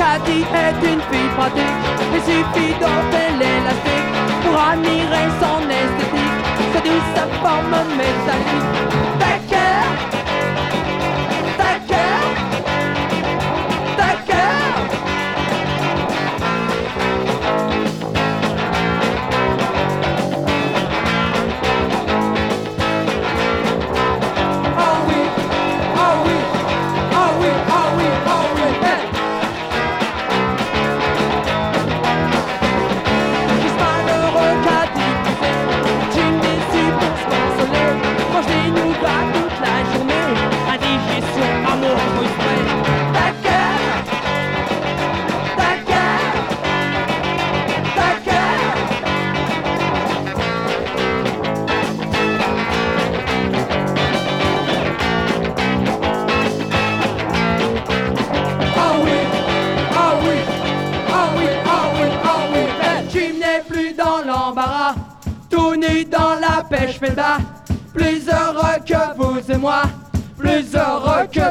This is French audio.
Cathy est une fille pratique. Il suffit d'ôter l'élastique pour admirer son esthétique, sa douce, sa forme métallique. Ta cœur, ta cœur, ta cœur. Oh oui, oh oui, oh oui, oh oui, oh oui, hey. Fils malheureux, Cathy, tu me déçus pour se consoler. Mange des nouvelles toute la journée, indigestion, amour frustré. Ta cœur, ta cœur, ta cœur. Oh oui, oh oui, oh oui, oh oui, oh oui. Tu n'es plus dans l'embarras, tout nu dans la pêche fait bas. Plus heureux que vous et moi, plus heureux que